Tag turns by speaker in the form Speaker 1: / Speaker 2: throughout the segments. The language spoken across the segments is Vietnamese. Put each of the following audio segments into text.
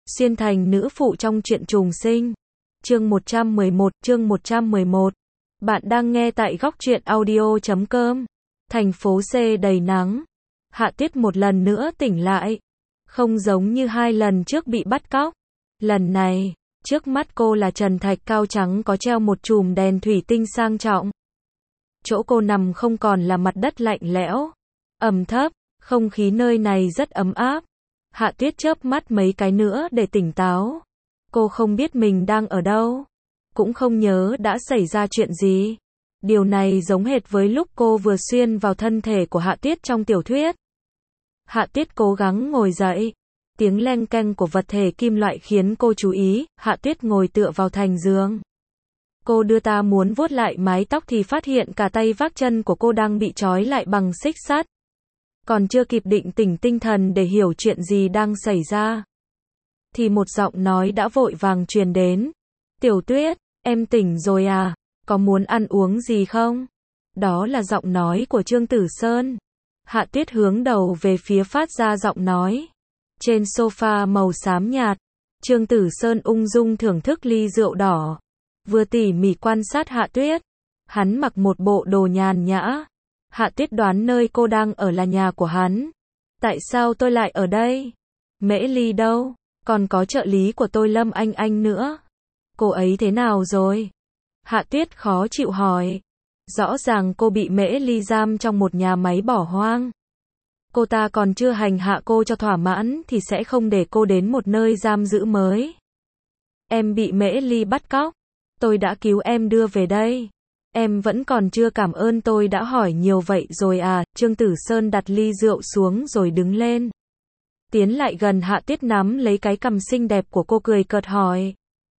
Speaker 1: xuyên thành nữ phụ trong truyện trùng sinh. Chương 111. Bạn đang nghe tại góc truyện audio.com. Thành phố C đầy nắng. Hạ Tuyết một lần nữa tỉnh lại. Không giống như hai lần trước bị bắt cóc. Lần này, trước mắt cô là trần thạch cao trắng có treo một chùm đèn thủy tinh sang trọng. Chỗ cô nằm không còn là mặt đất lạnh lẽo, ẩm thấp, không khí nơi này rất ấm áp. Hạ Tuyết chớp mắt mấy cái nữa để tỉnh táo. Cô không biết mình đang ở đâu, cũng không nhớ đã xảy ra chuyện gì. Điều này giống hệt với lúc cô vừa xuyên vào thân thể của Hạ Tuyết trong tiểu thuyết. Hạ Tuyết cố gắng ngồi dậy. Tiếng leng keng của vật thể kim loại khiến cô chú ý. Hạ Tuyết ngồi tựa vào thành giường. Cô đưa tay muốn vuốt lại mái tóc thì phát hiện cả tay vác chân của cô đang bị trói lại bằng xích sắt. Còn chưa kịp định tĩnh tinh thần để hiểu chuyện gì đang xảy ra, thì một giọng nói đã vội vàng truyền đến. Tiểu Tuyết, em tỉnh rồi à? Có muốn ăn uống gì không? Đó là giọng nói của Trương Tử Sơn. Hạ Tuyết hướng đầu về phía phát ra giọng nói. Trên sofa màu xám nhạt, Trương Tử Sơn ung dung thưởng thức ly rượu đỏ, vừa tỉ mỉ quan sát Hạ Tuyết. Hắn mặc một bộ đồ nhàn nhã. Hạ Tuyết đoán nơi cô đang ở là nhà của hắn. Tại sao tôi lại ở đây? Mễ Ly đâu? Còn có trợ lý của tôi Lâm Anh Anh nữa. Cô ấy thế nào rồi? Hạ Tuyết khó chịu hỏi. Rõ ràng cô bị Mễ Ly giam trong một nhà máy bỏ hoang. Cô ta còn chưa hành hạ cô cho thỏa mãn thì sẽ không để cô đến một nơi giam giữ mới. Em bị Mễ Ly bắt cóc. Tôi đã cứu em đưa về đây. Em vẫn còn chưa cảm ơn tôi đã hỏi nhiều vậy rồi à? Trương Tử Sơn đặt ly rượu xuống rồi đứng lên. Tiến lại gần Hạ Tuyết nắm lấy cái cằm xinh đẹp của cô cười cợt hỏi.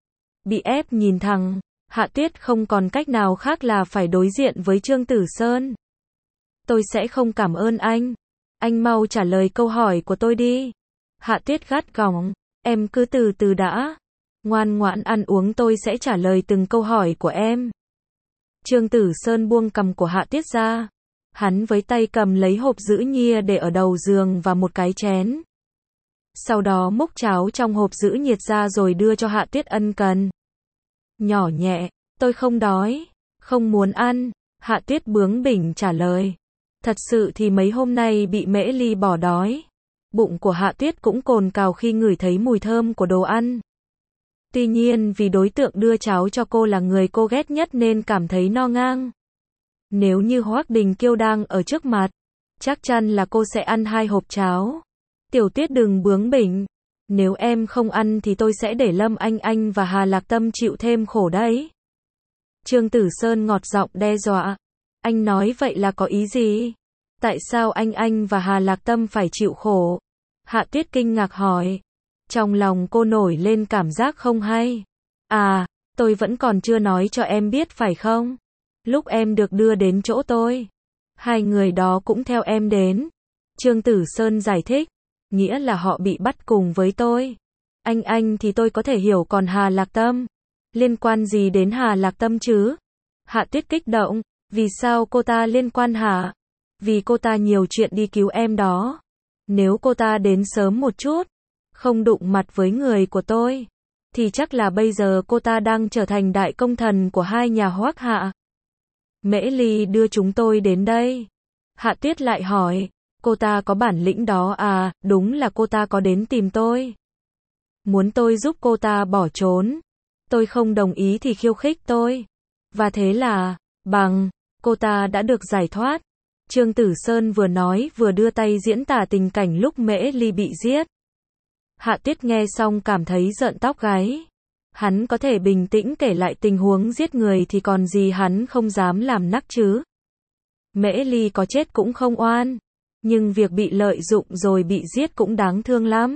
Speaker 1: Bị ép nhìn thẳng, Hạ Tuyết không còn cách nào khác là phải đối diện với Trương Tử Sơn. Tôi sẽ không cảm ơn anh. Anh mau trả lời câu hỏi của tôi đi. Hạ Tuyết gắt gỏng. Em cứ từ từ đã. Ngoan ngoãn ăn uống, tôi sẽ trả lời từng câu hỏi của em. Trương Tử Sơn buông cằm của Hạ Tuyết ra. Hắn với tay cầm lấy hộp giữ nhia để ở đầu giường và một cái chén. Sau đó múc cháo trong hộp giữ nhiệt ra rồi đưa cho Hạ Tuyết ân cần. Nhỏ nhẹ, tôi không đói, không muốn ăn. Hạ Tuyết bướng bỉnh trả lời. Thật sự thì mấy hôm nay bị Mễ Ly bỏ đói. Bụng của Hạ Tuyết cũng cồn cào khi ngửi thấy mùi thơm của đồ ăn. Tuy nhiên vì đối tượng đưa cháo cho cô là người cô ghét nhất nên cảm thấy no ngang. Nếu như Hoắc Đình Kiêu đang ở trước mặt, chắc chắn là cô sẽ ăn 2 hộp cháo. Tiểu Tuyết đừng bướng bỉnh. Nếu em không ăn thì tôi sẽ để Lâm Anh Anh và Hà Lạc Tâm chịu thêm khổ đấy. Trương Tử Sơn ngọt giọng đe dọa. Anh nói vậy là có ý gì? Tại sao anh và Hà Lạc Tâm phải chịu khổ? Hạ Tuyết kinh ngạc hỏi. Trong lòng cô nổi lên cảm giác không hay. À, tôi vẫn còn chưa nói cho em biết phải không? Lúc em được đưa đến chỗ tôi, 2 người đó cũng theo em đến. Trương Tử Sơn giải thích. Nghĩa là họ bị bắt cùng với tôi. Anh thì tôi có thể hiểu, còn Hà Lạc Tâm, liên quan gì đến Hà Lạc Tâm chứ? Hạ Tuyết kích động. Vì sao cô ta liên quan hả? Vì cô ta nhiều chuyện đi cứu em đó. Nếu cô ta đến sớm một chút, không đụng mặt với người của tôi, thì chắc là bây giờ cô ta đang trở thành đại công thần của 2 nhà Hoắc Hạ. Mễ Ly đưa chúng tôi đến đây. Hạ Tuyết lại hỏi. Cô ta có bản lĩnh đó à? Đúng là cô ta có đến tìm tôi. Muốn tôi giúp cô ta bỏ trốn. Tôi không đồng ý thì khiêu khích tôi. Và thế là, cô ta đã được giải thoát. Trương Tử Sơn vừa nói vừa đưa tay diễn tả tình cảnh lúc Mễ Ly bị giết. Hạ Tuyết nghe xong cảm thấy rợn tóc gáy. Hắn có thể bình tĩnh kể lại tình huống giết người thì còn gì hắn không dám làm nắc chứ. Mễ Ly có chết cũng không oan. Nhưng việc bị lợi dụng rồi bị giết cũng đáng thương lắm.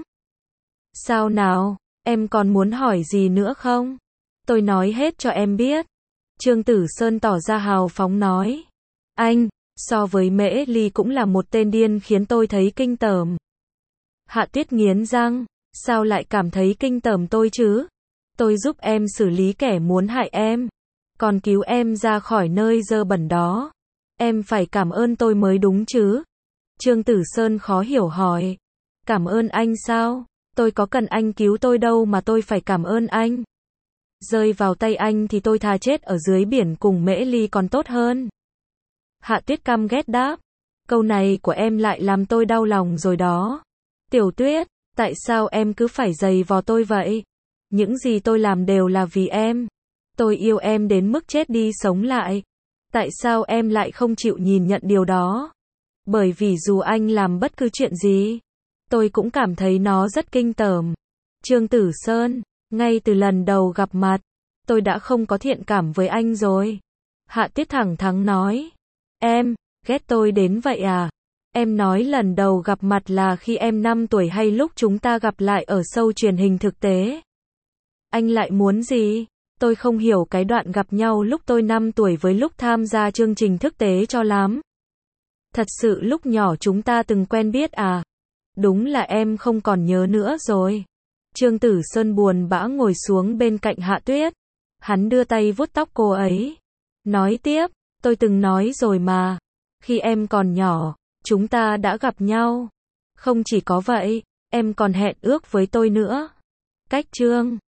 Speaker 1: Sao nào, em còn muốn hỏi gì nữa không? Tôi nói hết cho em biết. Trương Tử Sơn tỏ ra hào phóng nói. Anh, so với Mễ Ly cũng là một tên điên khiến tôi thấy kinh tởm. Hạ Tuyết nghiến răng. Sao lại cảm thấy kinh tởm tôi chứ? Tôi giúp em xử lý kẻ muốn hại em, còn cứu em ra khỏi nơi dơ bẩn đó. Em phải cảm ơn tôi mới đúng chứ? Trương Tử Sơn khó hiểu hỏi. Cảm ơn anh sao? Tôi có cần anh cứu tôi đâu mà tôi phải cảm ơn anh. Rơi vào tay anh thì tôi thà chết ở dưới biển cùng Mễ Ly còn tốt hơn. Hạ Tuyết căm ghét đáp. Câu này của em lại làm tôi đau lòng rồi đó. Tiểu Tuyết, tại sao em cứ phải giày vò tôi vậy? Những gì tôi làm đều là vì em. Tôi yêu em đến mức chết đi sống lại. Tại sao em lại không chịu nhìn nhận điều đó? Bởi vì dù anh làm bất cứ chuyện gì, tôi cũng cảm thấy nó rất kinh tởm. Trương Tử Sơn, ngay từ lần đầu gặp mặt, tôi đã không có thiện cảm với anh rồi. Hạ Tuyết thẳng thắn nói. Em, ghét tôi đến vậy à? Em nói lần đầu gặp mặt là khi em 5 tuổi hay lúc chúng ta gặp lại ở show truyền hình thực tế? Anh lại muốn gì? Tôi không hiểu cái đoạn gặp nhau lúc tôi 5 tuổi với lúc tham gia chương trình thực tế cho lắm. Thật sự lúc nhỏ chúng ta từng quen biết à? Đúng là em không còn nhớ nữa rồi. Trương Tử Sơn buồn bã ngồi xuống bên cạnh Hạ Tuyết. Hắn đưa tay vuốt tóc cô ấy. Nói tiếp, tôi từng nói rồi mà. Khi em còn nhỏ, chúng ta đã gặp nhau. Không chỉ có vậy, em còn hẹn ước với tôi nữa. Cách Trương